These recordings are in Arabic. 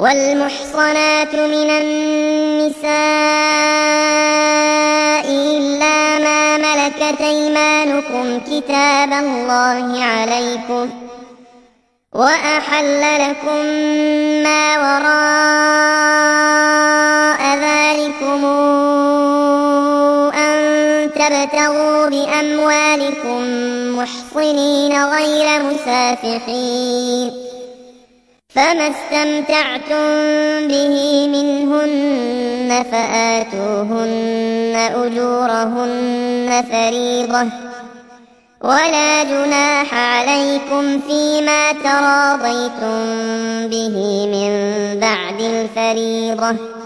والمحصنات من النساء إلا ما ملكت أيمانكم كتاب الله عليكم، وأحل لكم ما وراء ذلكم أن تبتغوا بأموالكم محصنين غير مسافحين، فما استمتعتم به منهن فآتوهن أجورهن فريضة، ولا جناح عليكم فيما تراضيتم به من بعد الفريضة،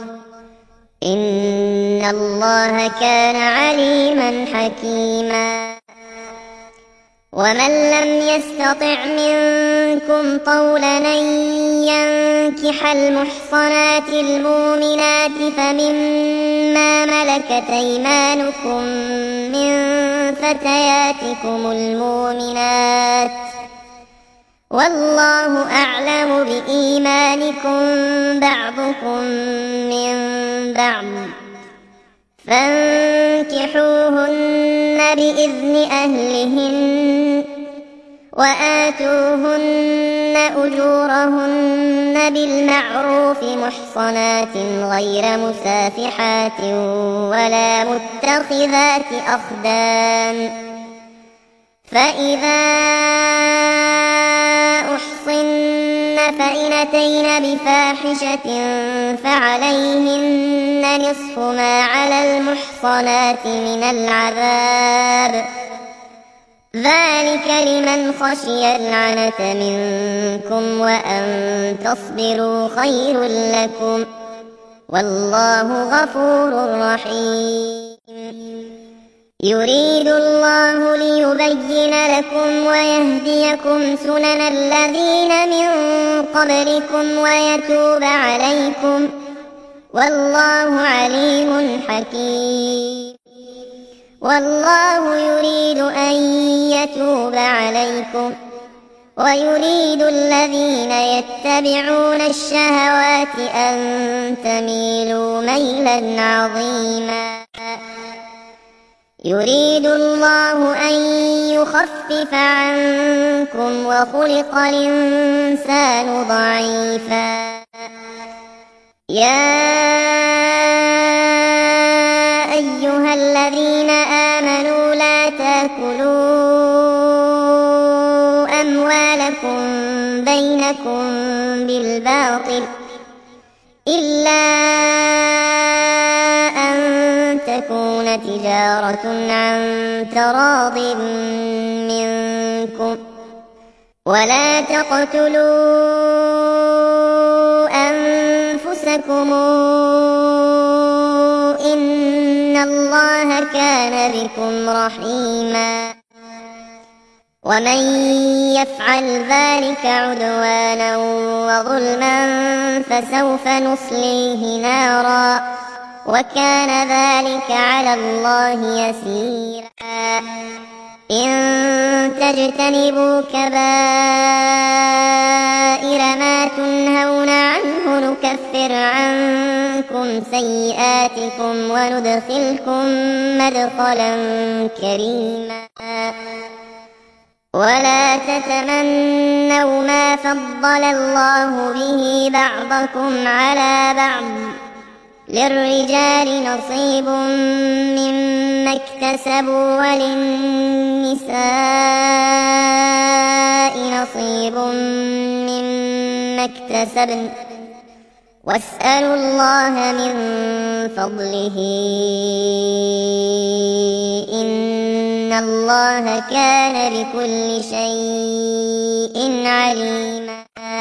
إن الله كان عليما حكيما. ومن لم يستطع منكم طولا أن ينكح المحصنات المؤمنات فمما ملكت أيمانكم من فتياتكم المؤمنات، والله أعلم بإيمانكم بعضكم من بعض، فانكحوهن بإذن أهلهن وآتوهن أجورهن بالمعروف محصنات غير مسافحات ولا متخذات أخدان، فإذا أحصن فإن أتين بفاحشة فعليهن نصف ما على المحصنات من العذاب، ذلك لمن خشي العنة منكم، وأن تصبروا خير لكم، والله غفور رحيم. يريد الله ليبين لكم ويهديكم سنن الذين من قبلكم ويتوب عليكم، والله عليم حكيم. والله يريد أن يتوب عليكم، ويريد الذين يتبعون الشهوات أن تميلوا ميلا عظيما. يريد الله أن يخفف عنكم وخلق الإنسان ضعيفا. يا أيها الذين آمنوا لا تأكلوا أموالكم بينكم بالباطل إلا أن تكون تجارة عن تراض منكم، ولا تقتلوا أنفسكم إن الله كان بكم رحيما. ومن يفعل ذلك عدوانا وظلما فسوف نصليه نارا، وكان ذلك على الله يسيرا. إن تجتنبوا كبائر ما تنهون عنه نكفر عنكم سيئاتكم وندخلكم مدخلا كريما. ولا تتمنوا ما فضل الله به بعضكم على بعض، للرجال نصيب مما اكتسبوا وللنساء نصيب مما اكتسبن، واسألوا الله من فضله إن الله كان بكل شيء عليما.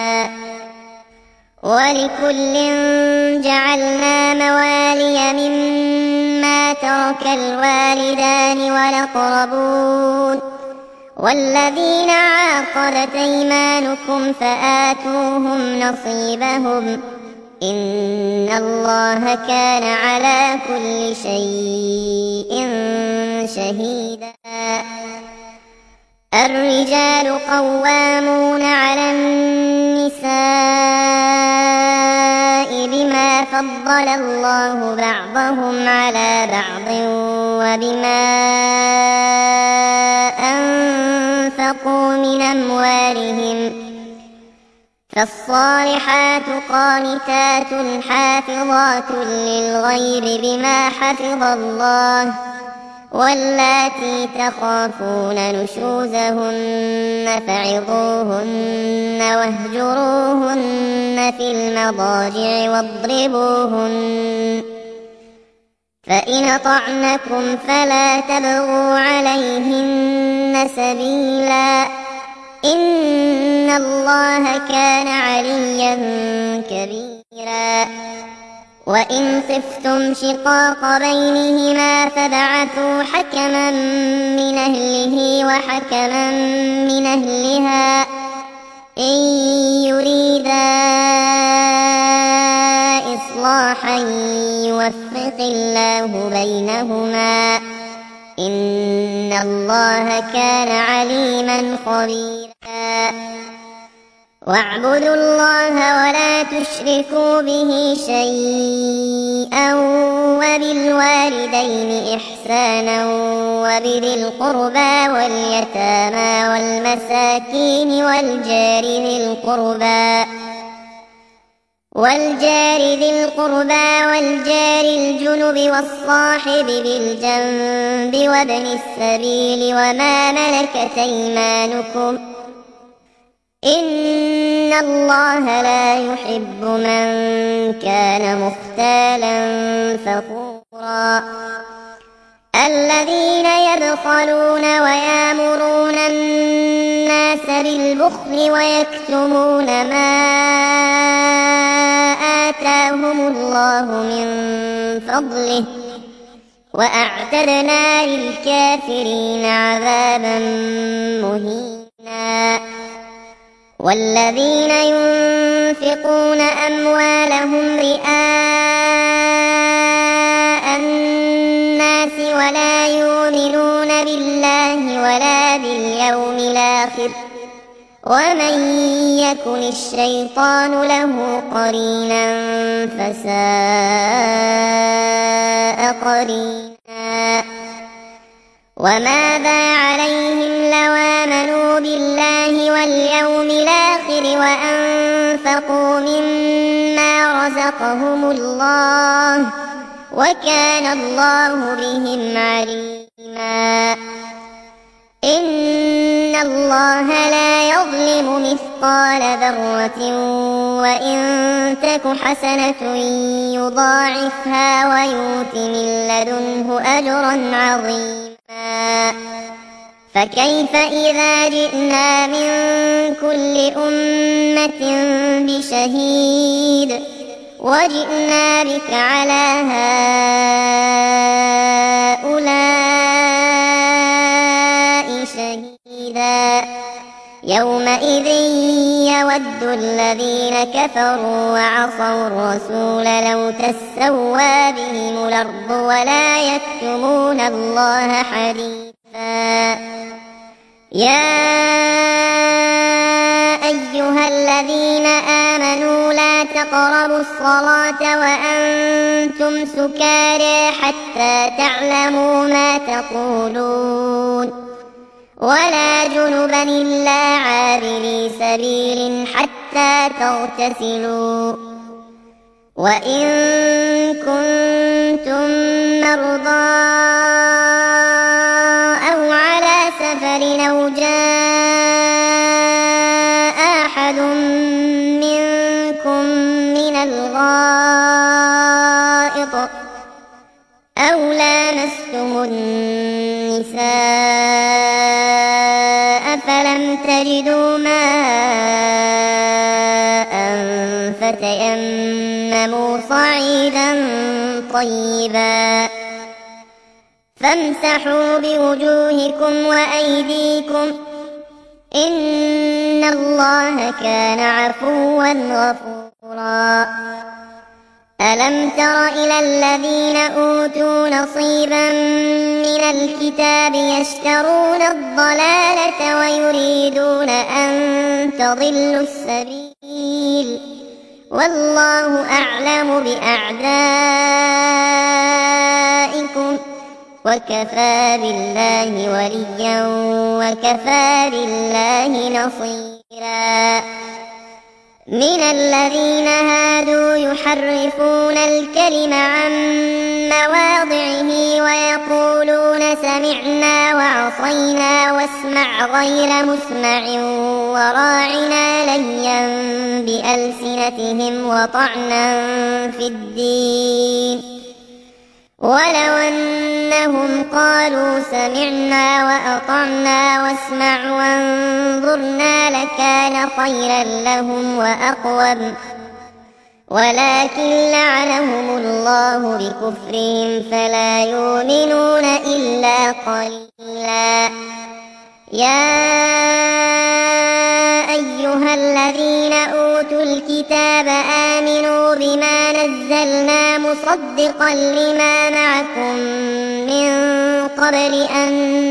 ولكل جعلنا موالي مما ترك الوالدان والأقربون والذين عاقدت أيمانكم فآتوهم نصيبهم، إن الله كان على كل شيء شهيدا. الرجال قوامون على النساء فضل الله بعضهم على بعض وبما أنفقوا من أموالهم، فالصالحات قانتات حافظات للغيب بما حفظ الله، واللاتي تخافون نشوزهن فعظوهن واهجروهن في المضاجع واضربوهن، فإن أطعنكم فلا تبغوا عليهن سبيلا، إن الله كان عليا كبيرا. وإن خفتم شقاق بينهما فابعثوا حكما من أهله وحكما من أهلها إن يريدا إصلاحا يوفق الله بينهما، إن الله كان عليما خبيرا. واعبدوا الله ولا تشركوا به شيئا وبالوالدين إحسانا وبذي القربى واليتامى والمساكين والجار ذي القربى والجار الجنب والصاحب بالجنب وابن السبيل وما ملكت أيمانكم، إن الله لا يحب من كان مختالا فخورا. الذين يبخلون ويامرون الناس بالبخل ويكتمون ما آتاهم الله من فضله، وأعتدنا للكافرين عذابا مهينا. والذين ينفقون أموالهم رئاء الناس ولا يؤمنون بالله ولا باليوم الآخر، ومن يكن الشيطان له قرينا فساء قرينا. وماذا عليهم لو آمنوا بالله واليوم الآخر وأنفقوا مما رزقهم الله، وكان الله بهم عليما. إن الله لا يظلم مثقال ذرة وإن تك حسنة يضاعفها ويؤت من لدنه أجرا عظيما. فكيف إذا جئنا من كل أمة بشهيد وجئنا بك على هؤلاء شهيدا، يومئذ يود الذين كفروا وعصوا الرسول لو تسوى بهم الأرض ولا يكتمون الله حديثا. يا أيها الذين آمنوا لا تقربوا الصلاة وأنتم سكارى حتى تعلموا ما تقولون، ولا جنبا إلا عابري سبيل حتى تغتسلوا، وإن كنتم مرضى أو على سفر أو جاء أحد منكم من الغائط أو لامستم النساء فلم تجدوا ماء فتيمموا صعيدا طيبا فامسحوا بوجوهكم وأيديكم، إن الله كان عفوا غفورا. ألم تر إلى الذين أوتوا نصيبا من الكتاب يشترون الضلالة ويريدون أن تضلوا السبيل، والله أعلم بأعدائكم وكفى بالله وليا وكفى بالله نصيرا من الذين هادوا يحرفون الكلم عن مواضعه ويقولون سمعنا وعصينا واسمع غير مسمع وراعنا ليا بألسنتهم وطعنا في الدين ولو أنهم قالوا سمعنا وأطعنا واسمع وانظرنا لكان خيرا لهم وأقوم ولكن لعنهم الله بكفرهم فلا يؤمنون إلا قليلا يا أيها الذين أوتوا الكتاب آمنوا بما نزلنا مصدقا لما معكم من قبل أن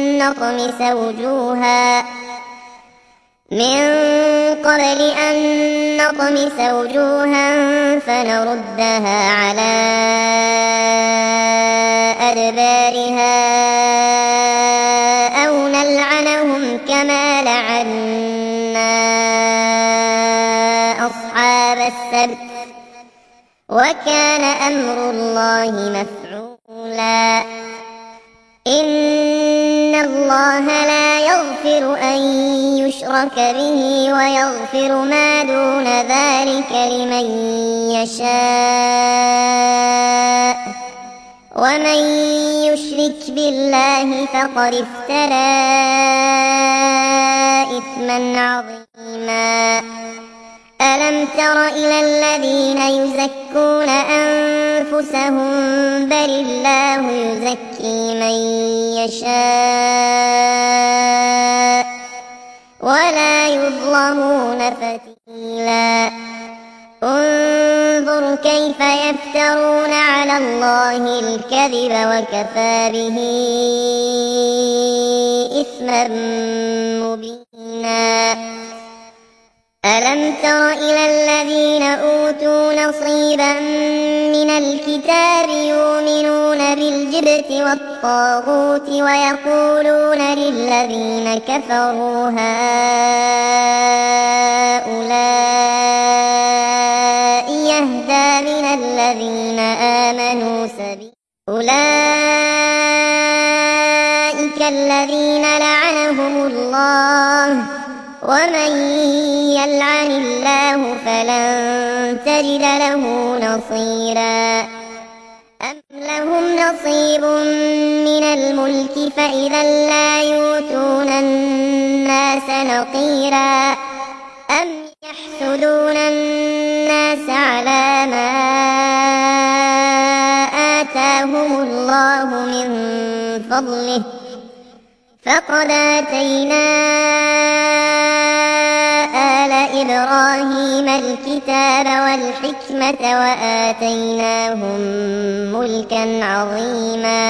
نطمس وجوها فنردها على أدبارها أو نلعنهم كما لعنا أصحاب السبت وكان أمر الله مفعولا إن الله لا يغفر أن يشرك به ويغفر ما دون ذلك لمن يشاء ومن يشرك بالله فقد افترى إثما عظيما ألم تر إلى الذين يزكون أنفسهم بل الله يزكي من يشاء ولا يظلمون فتيلا انظر كيف يفترون على الله الكذب وكفى به إثما مبينا ألم تر إلى الذين أوتوا نصيبا من الكتاب يؤمنون بالجبت والطاغوت ويقولون للذين كفروا هؤلاء يهدى من الذين آمنوا سبيلا أولئك الذين لعنهم الله ومن يلعن الله فلن تجد له نصيرا أم لهم نصيب من الملك فإذا لا يؤتون الناس نقيرا أم يحسدون الناس على ما آتاهم الله من فضله فقد آتينا آل إبراهيم الكتاب والحكمة وآتيناهم ملكا عظيما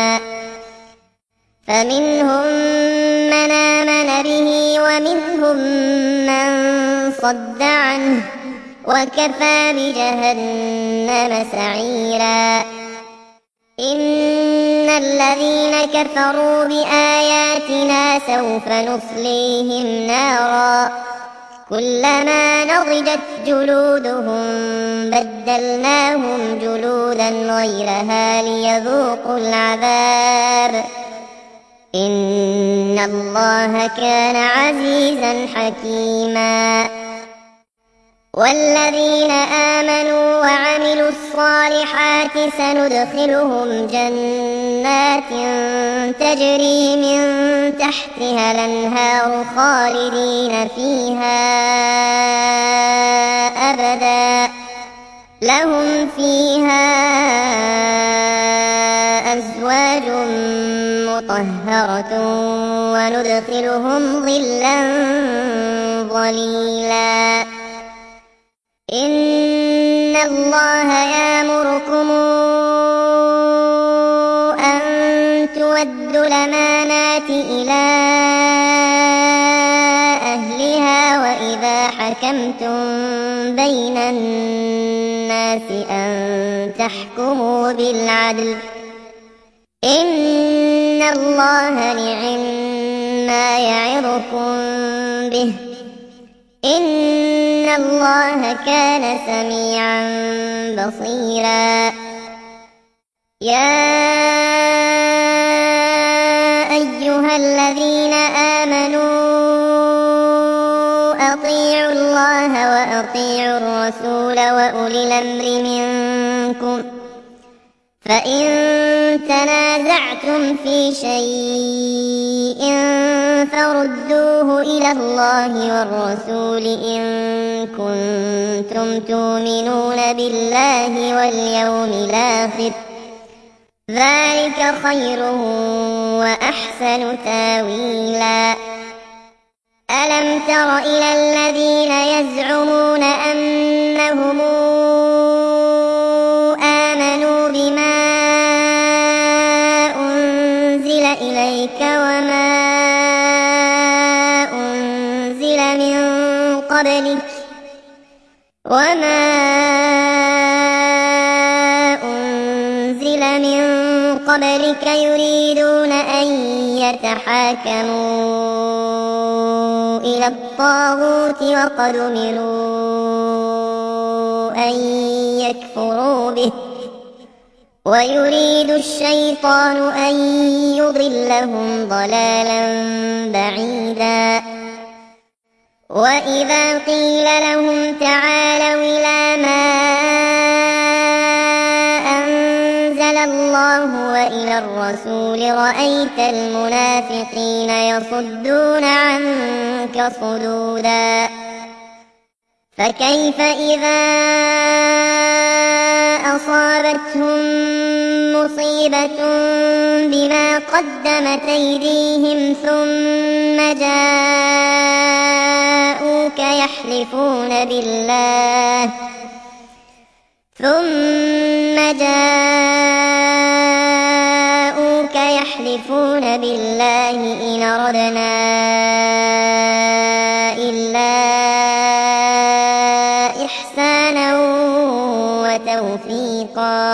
فمنهم من آمن به ومنهم من صد عنه وكفى بجهنم سعيرا إن الذين كفروا بآياتنا سوف نصليهم نارا كلما نضجت جلودهم بدلناهم جلودا غيرها ليذوقوا العذاب إن الله كان عزيزا حكيما والذين آمنوا وعملوا الصالحات سندخلهم جنات تجري من تحتها الأنهار خالدين فيها أبدا لهم فيها أزواج مطهرة وندخلهم ظلا ظليلا إن الله يأمركم أن تودوا الأمانات إلى أهلها وإذا حكمتم بين الناس أن تحكموا بالعدل إن الله نعما يعظكم به إن الله كان سميعا بصيرا يا أيها الذين آمنوا أطيعوا الله وأطيعوا الرسول وأولي الأمر منكم فإن تنازعتم في شيء فردوه إلى الله والرسول إن كنتم تؤمنون بالله واليوم الآخر ذلك خير وأحسن تاويلا ألم تر إلى الذين يزعمون أنهم آمنوا بما أنزل إليك وما أنزل من قبلك يريدون أن يتحاكموا إلى الطاغوت وقد أمروا أن يكفروا به ويريد الشيطان أن يضلهم ضلالا بعيدا وإذا قيل لهم تعالوا إلى ما أنزل الله وإلى الرسول رأيت المنافقين يصدون عنك صدودا فكيف إذا أصابتهم مصيبة بما قدمت أيديهم ثم جاءوك يحلفون بالله إن أردنا إلا إحسانا وتوفيقا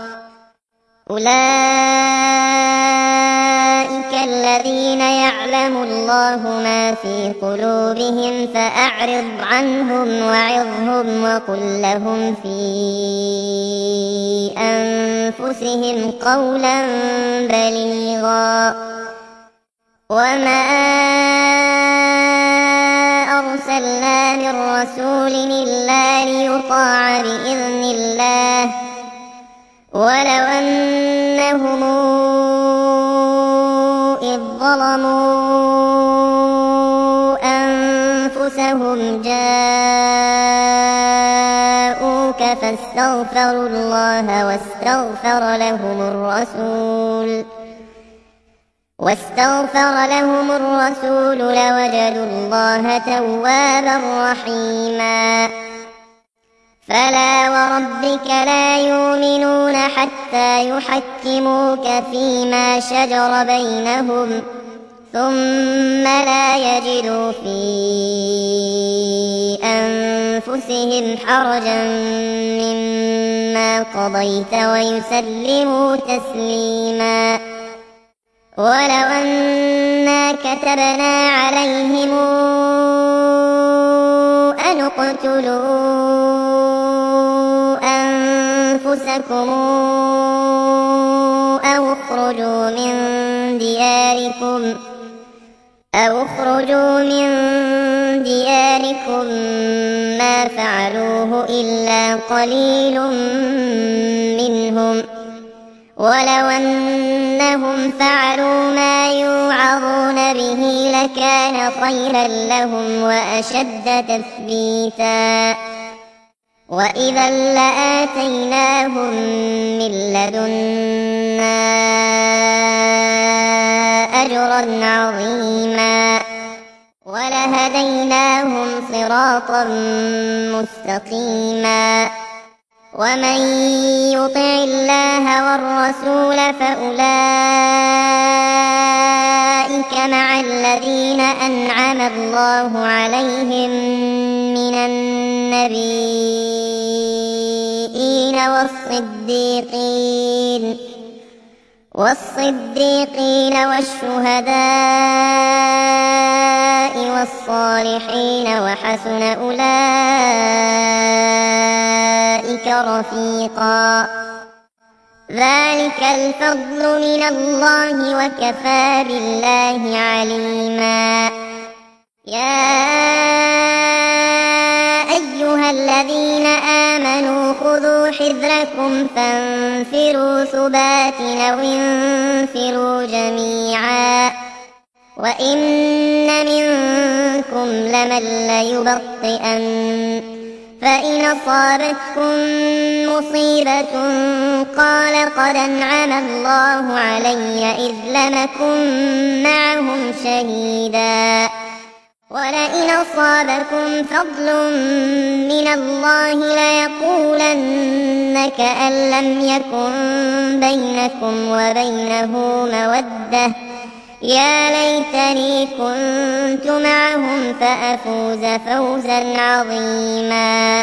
أولئك الذين يعلم الله ما في قلوبهم فأعرض عنهم وعظهم وقل لهم في أنفسهم قولا بليغا وما أرسلنا من رسول إلا ليطاع بإذن الله ولو أنهم إذ ظلموا أنفسهم جاءوك فاستغفروا الله واستغفر لهم الرسول لوجدوا الله توابا رحيما فلا وربك لا يؤمنون حتى يحكموك فيما شجر بينهم ثم لا يجدوا في أنفسهم حرجا مما قضيت ويسلموا تسليما ولو أنا كتبنا عليهم أن اقتلوا أنفسكم أو اخرجوا من دياركم ما فعلوه إلا قليل منهم ولو أنهم فعلوا ما يوعظون به لكان خيرا لهم وأشد تثبيتا وإذا لآتيناهم من لدنا أجرا عظيما ولهديناهم صراطا مستقيما ومن يطع الله والرسول فأولئك مع الذين أنعم الله عليهم من النبيين والصديقين والشهداء والصالحين وحسن أولئك رفيقا ذلك الفضل من الله وكفى بالله عليما يا أيها الذين آمنوا خذوا حذركم فانفروا ثبات أو انفروا جميعا وإن منكم لمن ليبطئن فإن أصابتكم مصيبة قال قد أنعم الله علي إذ لم أكن معهم شهيدا ولئن أصابكم فضل من الله ليقولن كأن لم يكن بينكم وبينه مودة يا ليتني كنت معهم فأفوز فوزا عظيما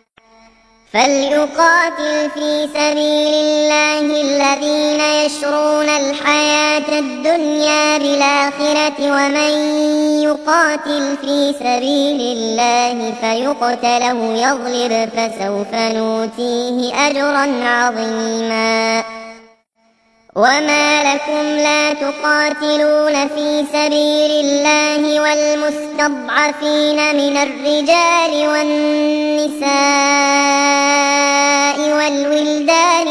فليقاتل في سبيل الله الذين يشرون الحياة الدنيا بالآخرة ومن يقاتل في سبيل الله فيقتل أو يغلب فسوف نؤتيه أجرا عظيما وما لكم لا تقاتلون في سبيل الله والمستضعفين من الرجال والنساء والولدان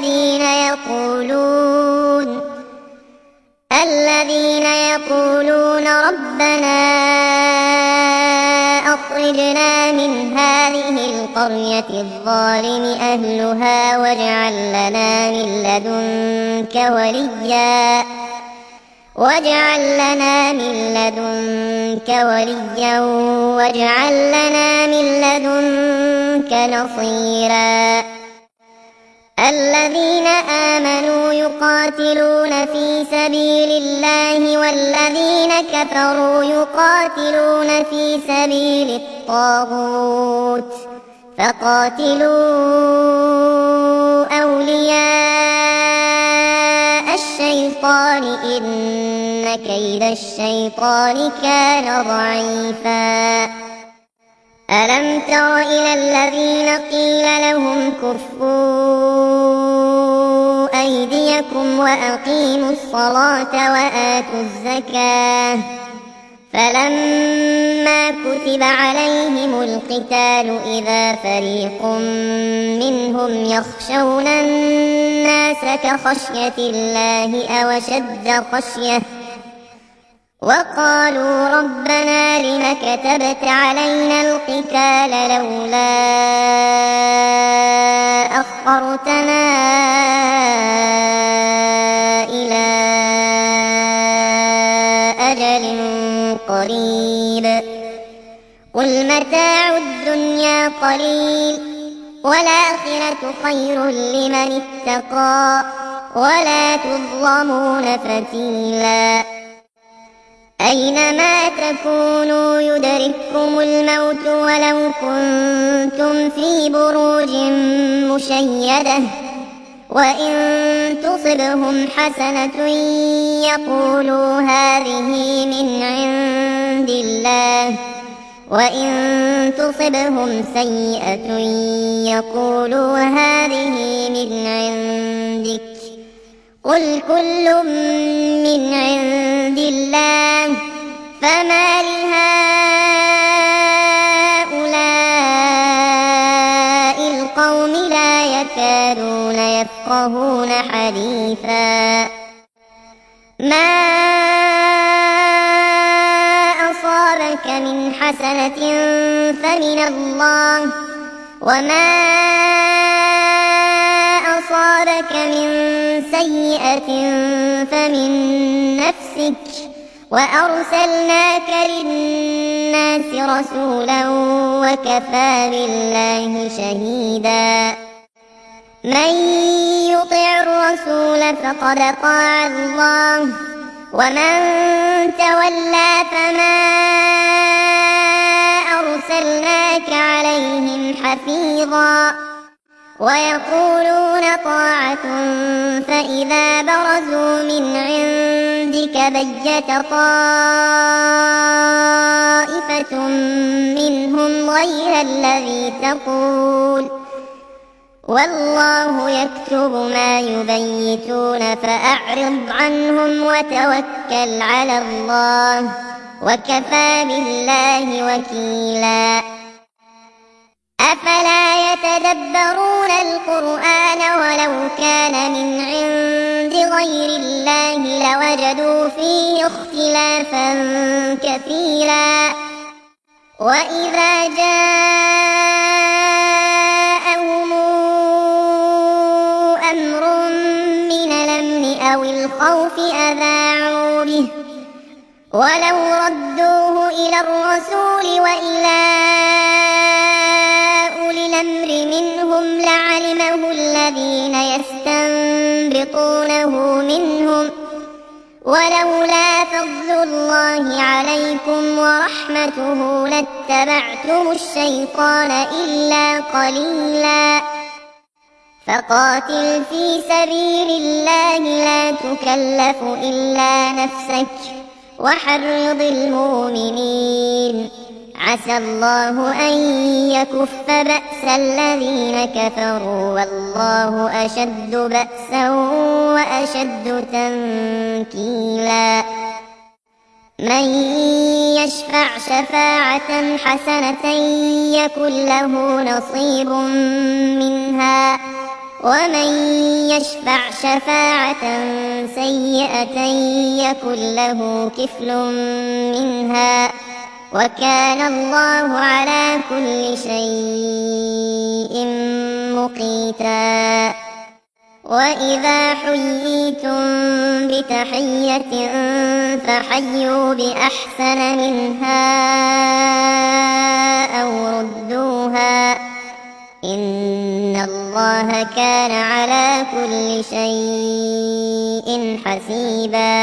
الذين يقولون ربنا أخرجنا من هذه القرية الظالم أهلها واجعل لنا من لدنك وليا واجعل لنا من لدنك نصيرا الذين آمنوا يقاتلون في سبيل الله والذين كفروا يقاتلون في سبيل الطاغوت فقاتلوا أولياء الشيطان إن كيد الشيطان كان ضعيفا ألم تر إلى الذين قيل لهم كفوا أيديكم وأقيموا الصلاة وآتوا الزكاة فلما كتب عليهم القتال إذا فريق منهم يخشون الناس كخشية الله أو أشد خشية وقالوا ربنا لم كتبت علينا القتال لولا أخرتنا إلى أجل قريب قل متاع الدنيا قليل والآخرة خير لمن اتقى ولا تظلمون فتيلا أينما تكونوا يدرككم الموت ولو كنتم في بروج مشيدة وإن تصبهم حسنة يقولوا هذه من عند الله وإن تصبهم سيئة يقولوا هذه من عندك قل كل من عند الله فما لهؤلاء القوم لا يكادون يفقهون حديثا ما أصابك من حسنة فمن الله وما أصابك من سيئة فمن نفسك وأرسلناك للناس رسولا وكفى بالله شهيدا من يطع الرسول فقد أطاع الله ومن تولى فما أرسلناك عليهم حفيظا ويقولون طاعة فإذا برزوا من عندك بيت طائفة منهم غير الذي تقول والله يكتب ما يبيتون فأعرض عنهم وتوكل على الله وكفى بالله وكيلا. أفلا يتدبرون القرآن ولو كان من عند غير الله لوجدوا فيه اختلافا كثيرا. وإذا جاءهم أمر من الأمن أو الخوف أذاعوا به ولو ردوه إلى الرسول وإلى أولي الأمر منهم لعلمه الذين يستنبطونه منهم ولولا فضل الله عليكم ورحمته لاتبعتم الشيطان إلا قليلا. فقاتل في سبيل الله لا تكلف إلا نفسك وحرض المؤمنين عسى الله أن يكف بأس الذين كفروا والله أشد بأسا وأشد تنكيلا. من يشفع شفاعة حسنة يكن له نصيب منها ومن يشفع شفاعة سيئة يكن له كفل منها وكان الله على كل شيء مقيتا. وإذا حييتم بتحية فحيوا بأحسن منها أو ردوها إن الله كان على كل شيء حسيبا.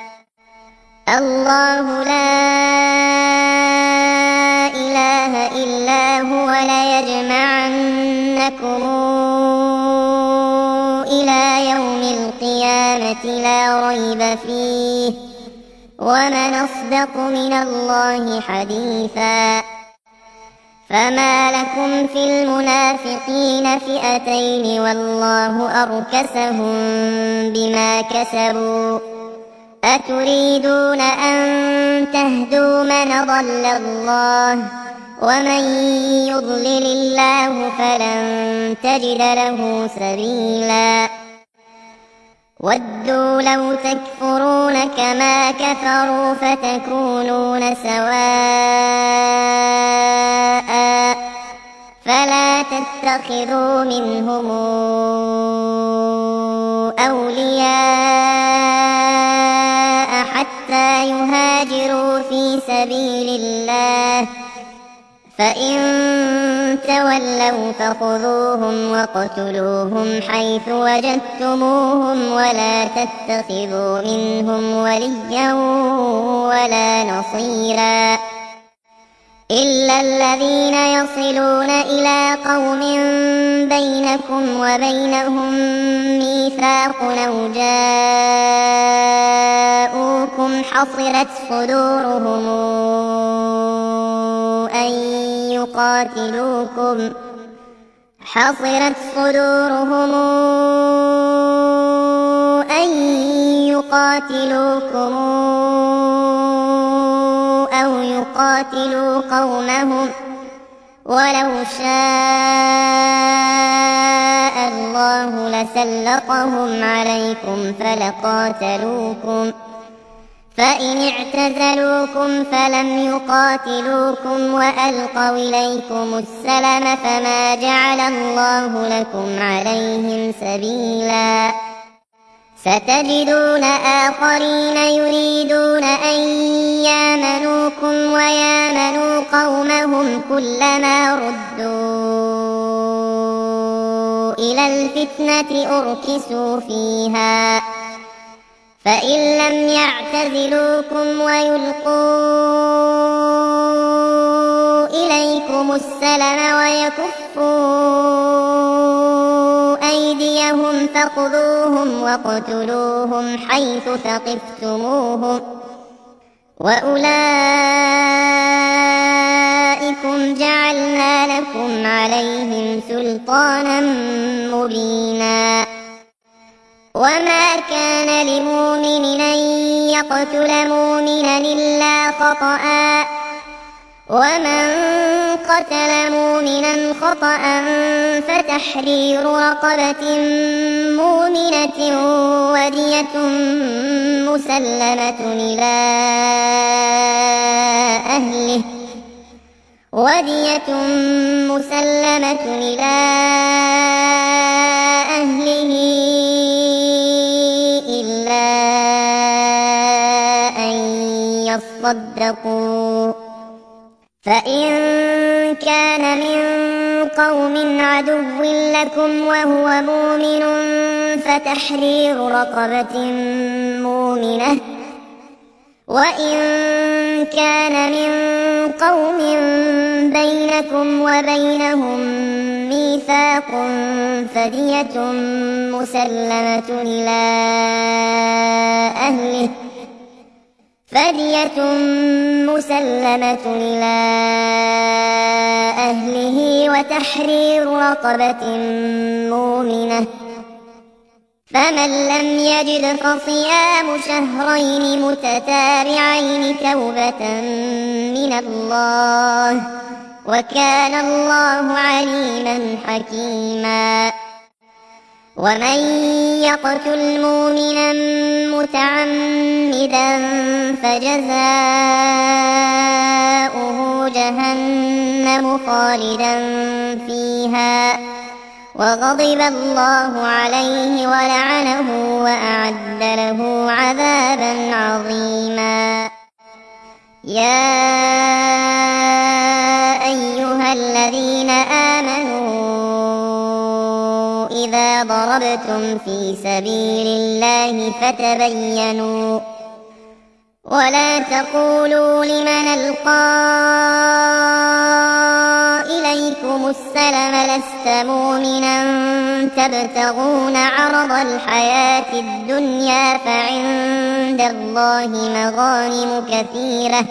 الله لا إله إلا هو ليجمعنكم إلى يوم القيامة لا ريب فيه ومن أصدق من الله حديثا. فما لكم في المنافقين فئتين والله أركسهم بما كسبوا أتريدون أن تهدوا من ضل الله ومن يضلل الله فلن تجد له سبيلا. ودوا لو تكفرون كما كفروا فتكونون سواء فلا تتخذوا منهم أولياء حتى يهاجروا في سبيل الله فإن تولوا فخذوهم وقتلوهم حيث وجدتموهم ولا تتخذوا منهم وليا ولا نصيرا إلا الذين يصلون إلى قوم بينكم وبينهم ميثاق أو جاءوكم حصرت صدورهم أن يقاتلوكم أو يقاتلوا قومهم ولو شاء الله لسلطهم عليكم فلقاتلوكم فإن اعتزلوكم فلم يقاتلوكم وألقوا إليكم السلم فما جعل الله لكم عليهم سبيلا. ستجدون آخرين يريدون أن يامنوكم ويامنوا قومهم كلما ردوا إلى الفتنة أركسوا فيها فإن لم يعتزلوكم ويلقوا إليكم السلم ويكفوا بينهم فخذوهم واقتلوهم حيث ثقفتموهم وأولئكم جعلنا لكم عليهم سلطانا مبينا وما كان لمؤمن أن يقتل مؤمنا إلا خطأ ومن قتل مؤمنا خطأ فتحرير رقبة مؤمنة ودية مسلمة إلى أهله إلا أن يصدقوا فإن كان من قوم عدو لكم وهو مؤمن فتحرير رقبة مؤمنة وإن كان من قوم بينكم وبينهم ميثاق فدية مسلمة إلى أهله وتحرير رقبة مؤمنة فمن لم يجد فصيام شهرين متتابعين توبة من الله وكان الله عليما حكيما ومن يقتل مؤمنا متعمدا فجزاؤه جهنم خالدا فيها وغضب الله عليه ولعنه وأعد له عذابا عظيما يا أيها الذين آمنوا إذا ضربتم في سبيل الله فتبينوا ولا تقولوا لمن ألقى إليكم السلم لست مؤمنا تبتغون عرض الحياة الدنيا فعند الله مغانم كثيرة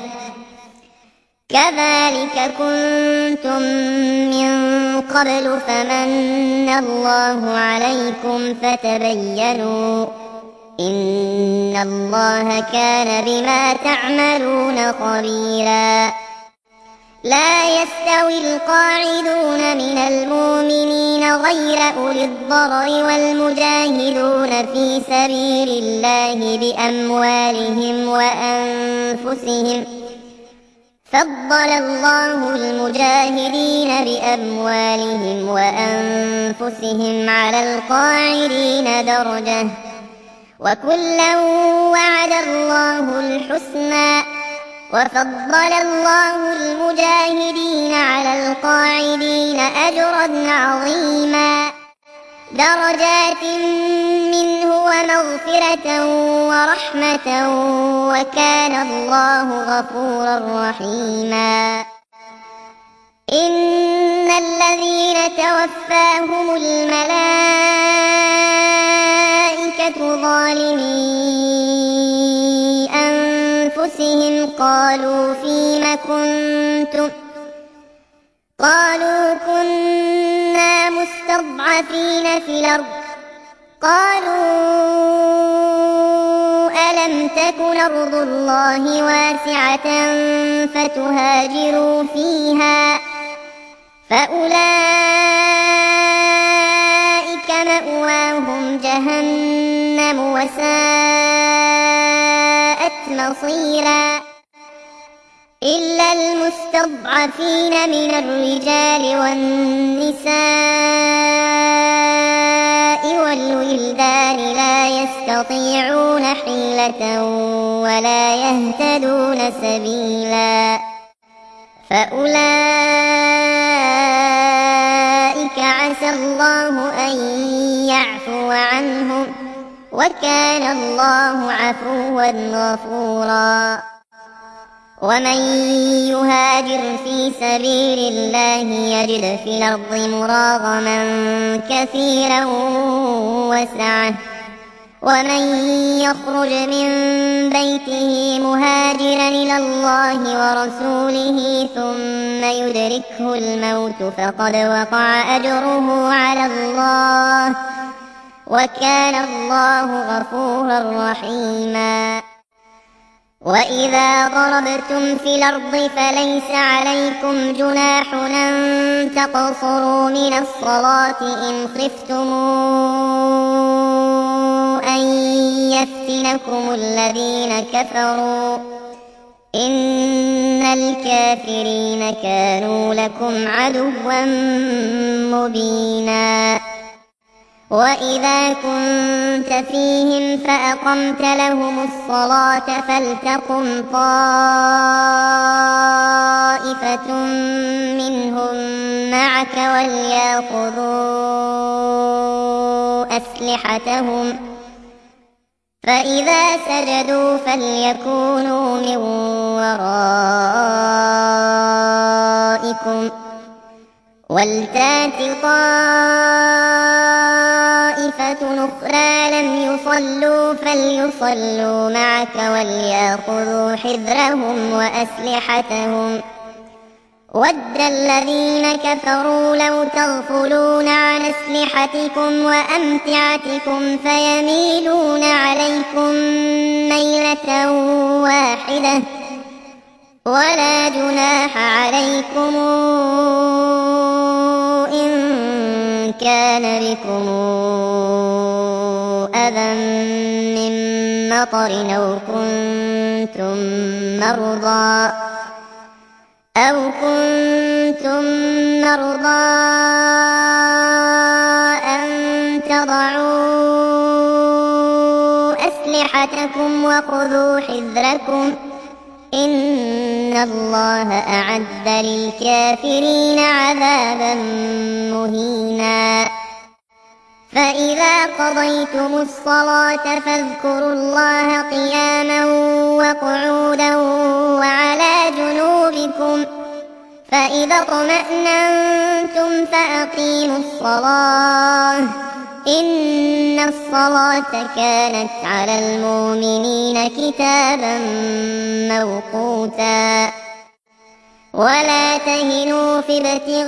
كذلك كنتم من قبل فمن الله عليكم فتبينوا إن الله كان بما تعملون خبيرا لا يستوي القاعدون من المؤمنين غير أولي الضرر والمجاهدون في سبيل الله بأموالهم وأنفسهم فضل الله المجاهدين بأموالهم وأنفسهم على القاعدين درجة وكلا وعد الله الحسنى وفضل الله المجاهدين على القاعدين أجرا عظيما درجات منه ومغفرة ورحمة وكان الله غفورا رحيما إن الذين توفاهم الملائكة ظالمي أنفسهم قالوا فيم كنتم قالوا كنا مستضعفين في الأرض قالوا ألم تكن أرض الله واسعة فتهاجروا فيها فأولئك مأواهم جهنم وساءت مصيرا إلا المستضعفين من الرجال والنساء والولدان لا يستطيعون حيلة ولا يهتدون سبيلا فأولئك عسى الله أن يعفو عنهم وكان الله عفوا غفورا ومن يهاجر في سبيل الله يجد في الأرض مراغما كثيرا وسعة، ومن يخرج من بيته مهاجرا إلى الله ورسوله ثم يدركه الموت فقد وقع أجره على الله، وكان الله غفورا رحيما. وإذا ضربتم في الأرض فليس عليكم جناح أن تقصروا من الصلاة إن خفتم أن يفتنكم الذين كفروا، إن الكافرين كانوا لكم عدوا مبينا. وإذا كنت فيهم فأقمت لهم الصلاة فلتقم طائفة منهم معك وليأخذوا أسلحتهم، فإذا سجدوا فليكونوا من ورائكم ولتات طائفة أخرى لم يصلوا فليصلوا معك وليأخذوا حذرهم وأسلحتهم. ود الذين كفروا لو تغفلون عن أسلحتكم وأمتعتكم فيميلون عليكم ميلة واحدة، ولا جناح عليكم إن كان بكم أذى من مطر أو كنتم مرضى أن تضعوا أسلحتكم وخذوا حذركم، إن الله أعد للكافرين عذابا مهينا. فإذا قضيتم الصلاة فاذكروا الله قياما وقعودا وعلى جنوبكم، فإذا اطمأننتم فأقيموا الصلاة، إن الصلاة كانت على المؤمنين كتابا موقوتا. ولا تهنوا في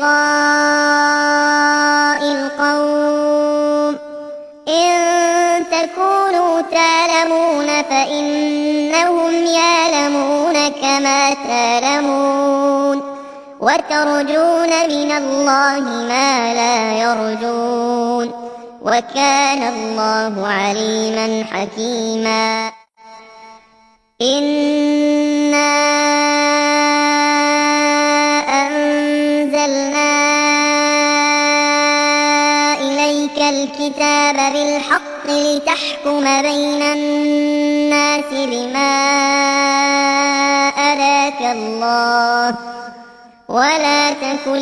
ابتغاء القوم، إن تكونوا تعلمون فإنهم يعلمون كما تعلمون، وترجون من الله ما لا يرجون، وكان الله عليما حكيما. إنا أنزلنا إليك الكتاب بالحق لتحكم بين الناس بما أراك الله، ولا تكن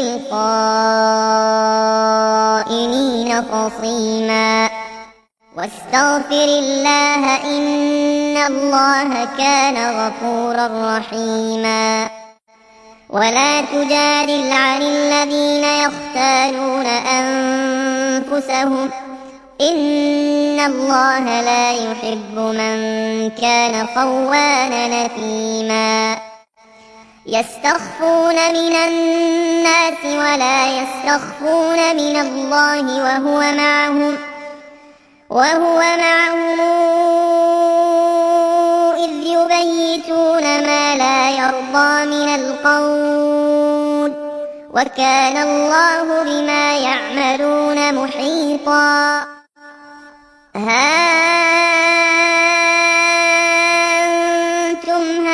للخائنين خصيما، واستغفر الله إن الله كان غفورا رحيما. ولا تجادل عن الذين يختالون أنفسهم، إن الله لا يحب من كان خوانا نثيما. يستخفون من الناس ولا يستخفون من الله وهو معهم إذ يبيتون ما لا يرضى من القول، وكان الله بما يعملون محيطا. ها أنتم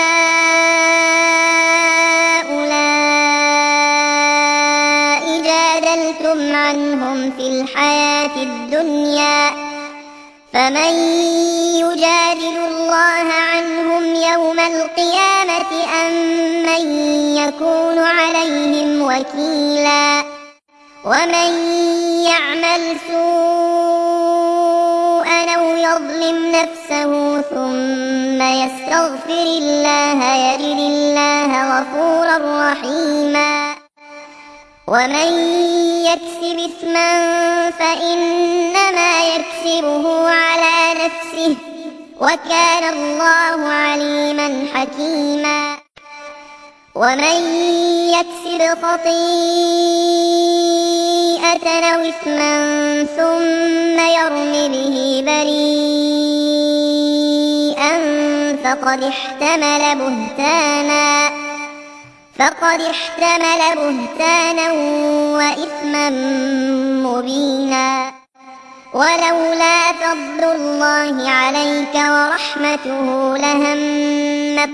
هؤلاء جادلتم عنهم في الحياة الدنيا، فمن يجادل الله عنهم يوم القيامة أم من يكون عليهم وكيلا. ومن يعمل سوءا أو يظلم نفسه ثم ثم يستغفر الله يجد الله غفورا رحيما. ومن يكسب إثما فإنما يكسبه على نفسه وكان الله عليما حكيما. ومن يكسب خطيئة أو إثما ثم يرم به بريئا فقد احتمل بهتانا وإثما مبينا. ولولا فضل الله عليك ورحمته لهمت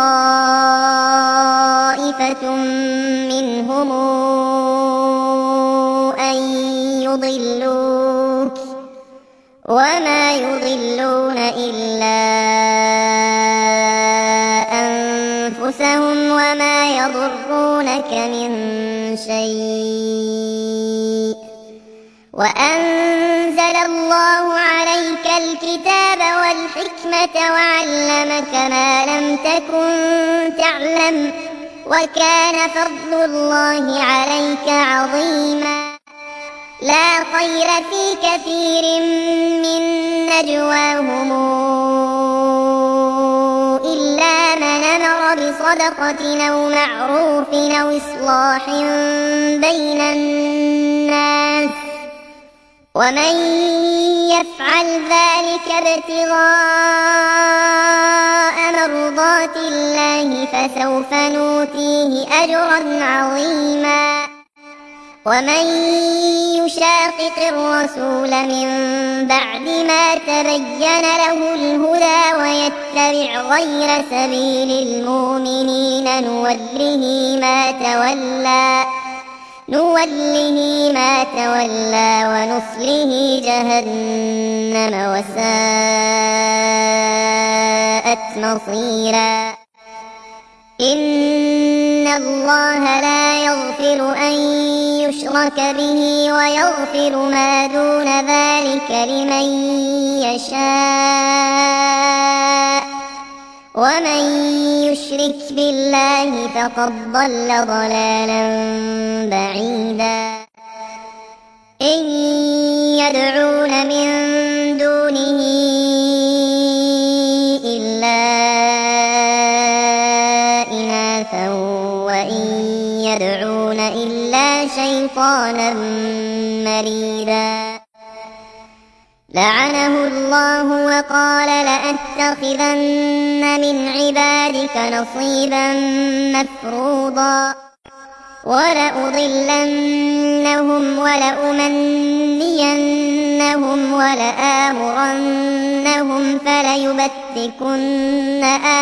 طائفة منهم أن يضلوك وما يضلون إلا أنفسهم وما يضرونك من شيء. وأنزل الله عليك الكتاب والحكمة وعلمك ما لم تكن تعلم وكان فضل الله عليك عظيما. لا خير في كثير من نجواهم إلا من أمر بصدقة أو معروف أو إصلاح بين الناس ومن يفعل ذلك ابتغاء مرضات الله فسوف نؤتيه أجرا عظيما. ومن يشاقق الرسول من بعد ما تبين له الهدى ويتبع غير سبيل المؤمنين نوله ما تولى ونصله جهنم وساءت مصيرا. إن الله لا يغفر أن يشرك به ويغفر ما دون ذلك لمن يشاء ومن يشرك بالله فقد ضل ضلالا بعيدا. إن يدعون من دونه إلا إناثا وإن يدعون إلا شيطانا مريدا. لعنه الله وقال لأتخذن من عبادك نصيبا مفروضا ولأضلنهم ولأمنينهم ولآمرنهم فليبتكن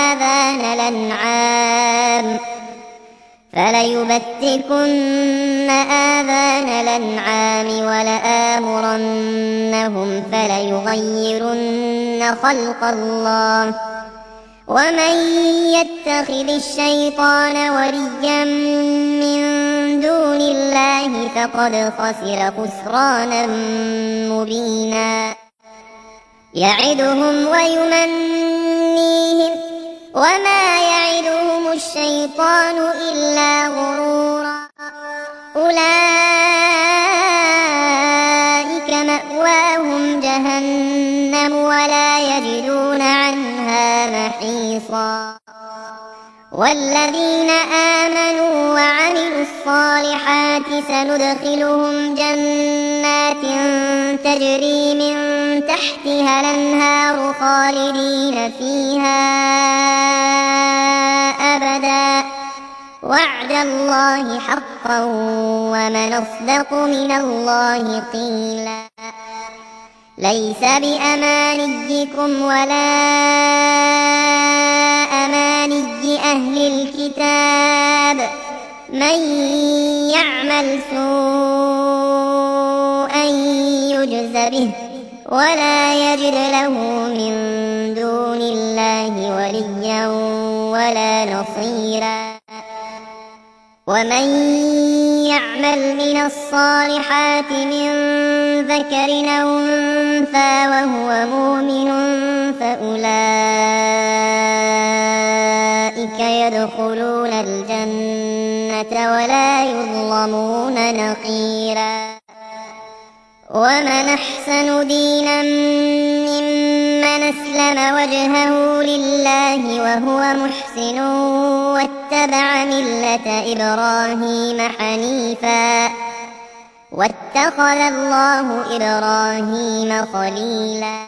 آذان الأنعام ولآمرنهم فليغيرن خلق الله. ومن يتخذ الشيطان وليا من دون الله فقد خسر خسرانا مبينا. يعدهم ويمنيهم وما يعدهم الشيطان إلا غرورا. أولئك مأواهم جهنم ولا يجدون عنها محيصا. والذين آمنوا وعملوا الصالحات سندخلهم جنات تجري من تحتها الأنهار خالدين فيها أبدا وعد الله حقا ومن أصدق من الله قيلا. ليس بأمانيكم ولا أماني أهل الكتاب من يعمل سوءا يجز به ولا يجد له من دون الله وليا ولا نصيرا. ومن يعمل من الصالحات من ذكر أو أنثى وهو مؤمن فأولئك ولا يظلمون نقيرا. ومن أحسن دينا ممن أسلم وجهه لله وهو محسن واتبع ملة إبراهيم حنيفا واتخذ الله إبراهيم خليلا.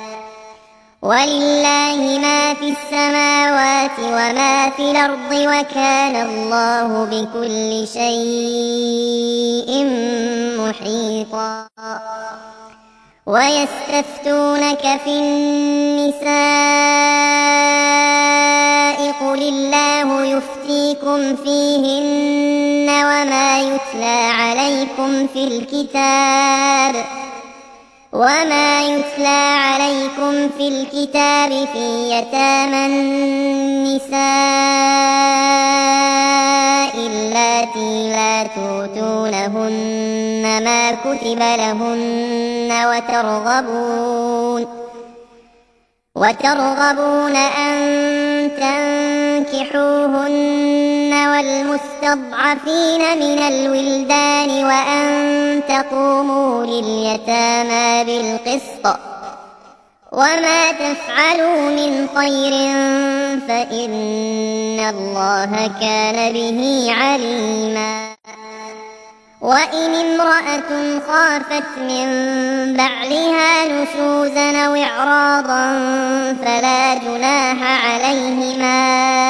ولله ما في السماوات وما في الأرض وكان الله بكل شيء محيطا. ويستفتونك في النساء قل الله يفتيكم فيهن وما يتلى عليكم في الكتاب في يتامى النساء اللاتي لا تؤتونهن ما كتب لهن وترغبون أن تنكحوهن والمستضعفين من الولدان وأن تقوموا لليتامى بالقسط وما تفعلوا من خير فإن الله كان به عليما. وإن امرأة خافت من بعلها نشوزا أو إعراضا فلا جناح عليهما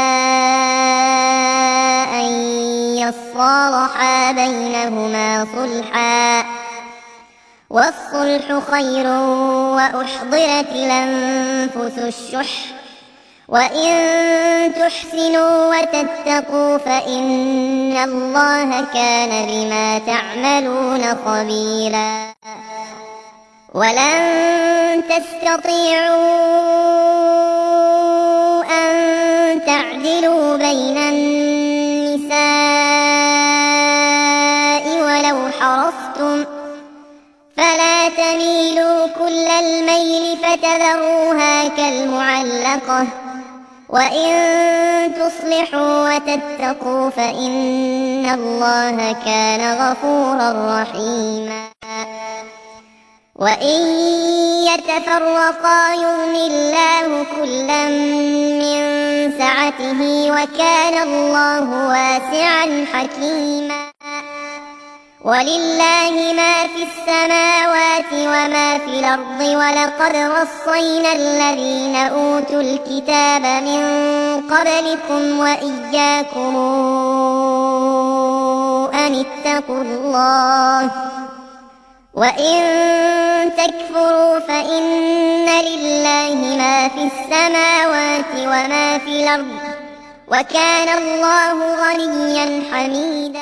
أن يصالحا بينهما صلحا والصلح خير وأحضرت الأنفس الشح وإن تحسنوا وتتقوا فإن الله كان بما تعملون خبيرا. ولن تستطيعوا أن تعدلوا بين النساء ولو حرصتم فلا تميلوا كل الميل فتذروها كالمعلقة وإن تصلحوا وتتقوا فإن الله كان غفورا رحيما. وإن يتفرقا يغن الله كلا من سعته وكان الله واسعا حكيما. ولله ما في السماوات وما في الأرض ولقد وصينا الذين أوتوا الكتاب من قبلكم وإياكم أن اتقوا الله وإن تكفروا فإن لله ما في السماوات وما في الأرض وكان الله غنيا حميدا.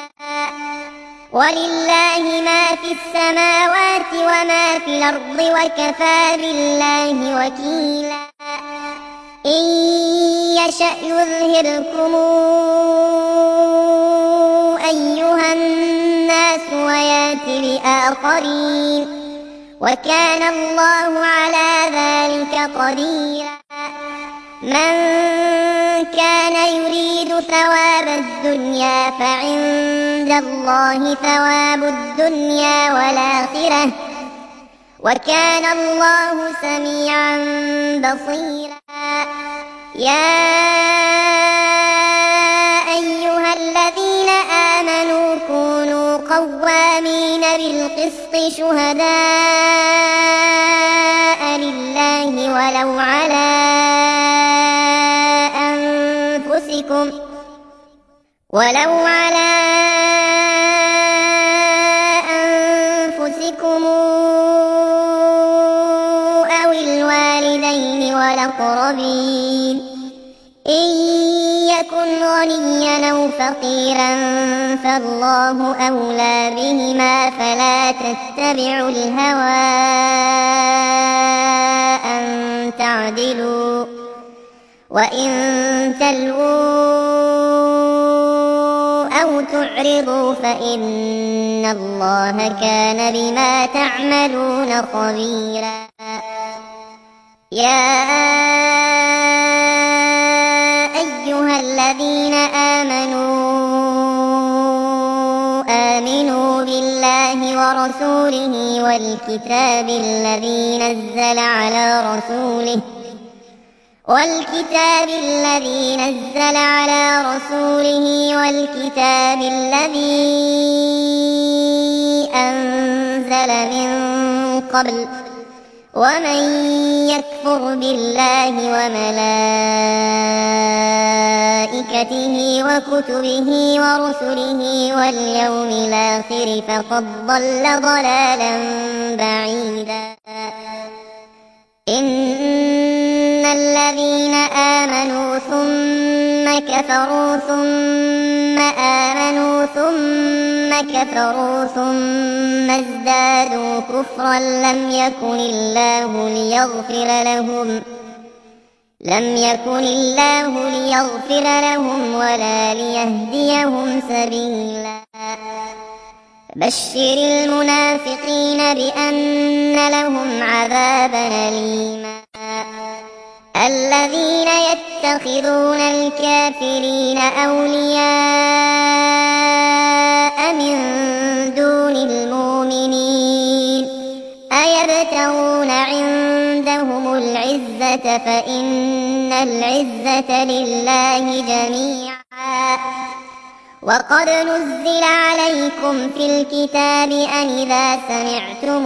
ولله ما في السماوات وما في الأرض وكفى بالله وكيلا. إن يشأ يذهبكم أيها الناس ويات بآخرين وكان الله على ذلك قديرا. من كان يريد ثواب الدنيا فعند الله ثواب الدنيا والآخرة وكان الله سميعا بصيرا. يا أيها الذين آمنوا كونوا قوامين بالقسط شهداء لله ولو على أنفسكم أو الوالدين والأقربين إن يكن غنيا أو فقيرا فالله أولى بهما فلا تتبعوا الهوى أن تعدلوا وإن تلووا أو تعرضوا فإن الله كان بما تعملون خبيرا. يا أيها الذين آمنوا ورسوله والكتاب الذي نزل على رسوله والكتاب الذي أنزل من قبل ومن يكفر بالله وملائكته وكتبه ورسله واليوم الآخر فقد ضل ضلالا بعيدا إن الذين آمنوا ثم كفروا ثم آمنوا ثم كفروا ثم ازدادوا كفرا لم يكن الله ليغفر لهم ولا ليهديهم سبيلا بشر المنافقين بأن لهم عذابا أليما الذين يتخذون الكافرين أولياء من دون المؤمنين أيبتغون عندهم العزة فإن العزة لله جميعا وقد نزل عليكم في الكتاب أن إذا سمعتم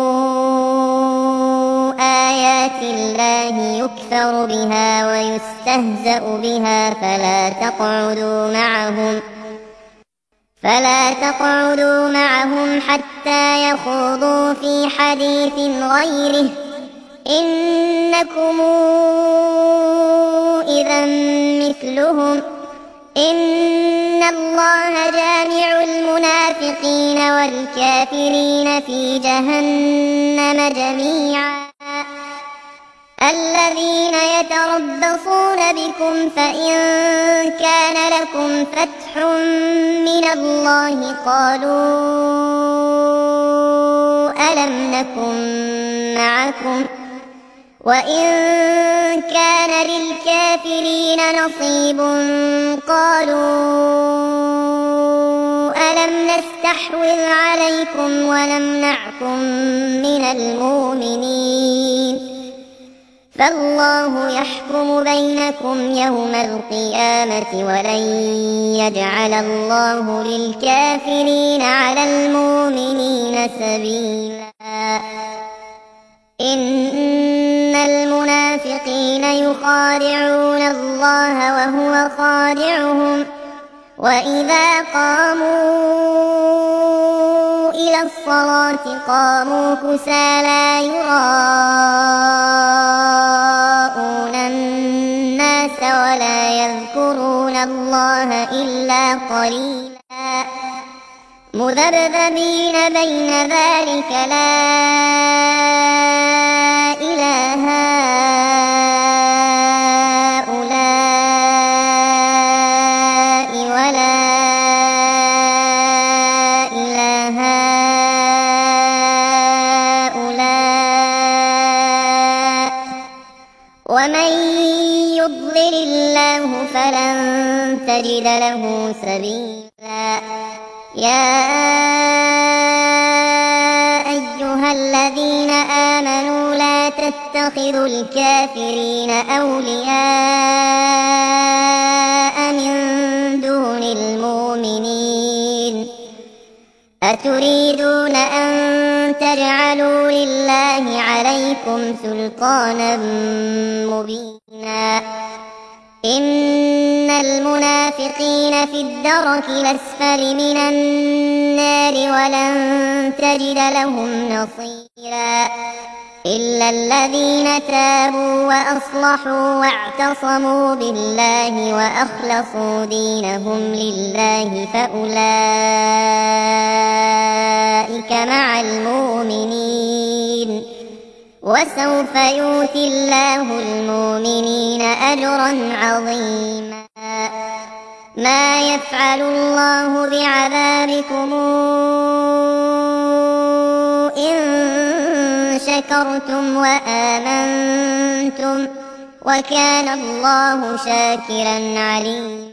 آيات الله يكفر بها ويستهزأ بها فلا تقعدوا معهم حتى يخوضوا في حديث غيره إنكم إذا مثلهم إن الله جامع المنافقين والكافرين في جهنم جميعا الذين يتربصون بكم فإن كان لكم فتح من الله قالوا ألم نكن معكم وإن كان للكافرين نصيب قالوا ألم نستحوذ عليكم ونمنعكم من المؤمنين فالله يحكم بينكم يوم القيامة ولن يجعل الله للكافرين على المؤمنين سبيلا إن المنافقين يخادعون الله وهو خادعهم وإذا قاموا إلى الصلاة قاموا كسالى يراءون الناس ولا يذكرون الله إلا قليلا مذبذبين بين ذلك لا إله هؤلاء ولا إله هؤلاء ومن يضلل الله فلن تجد له سبيلا يا أيها الذين آمنوا لا تتخذوا الكافرين أولياء من دون المؤمنين أتريدون أن تجعلوا لله عليكم سلطانا مبينا إن المنافقين في الدرك الأسفل من النار ولن تجد لهم نصيرا إلا الذين تابوا وأصلحوا واعتصموا بالله وأخلصوا دينهم لله فأولئك مع المؤمنين وسوف يؤتي الله المؤمنين أجرا عظيما ما يفعل الله بعذابكم إن شكرتم وآمنتم وكان الله شاكرا عليما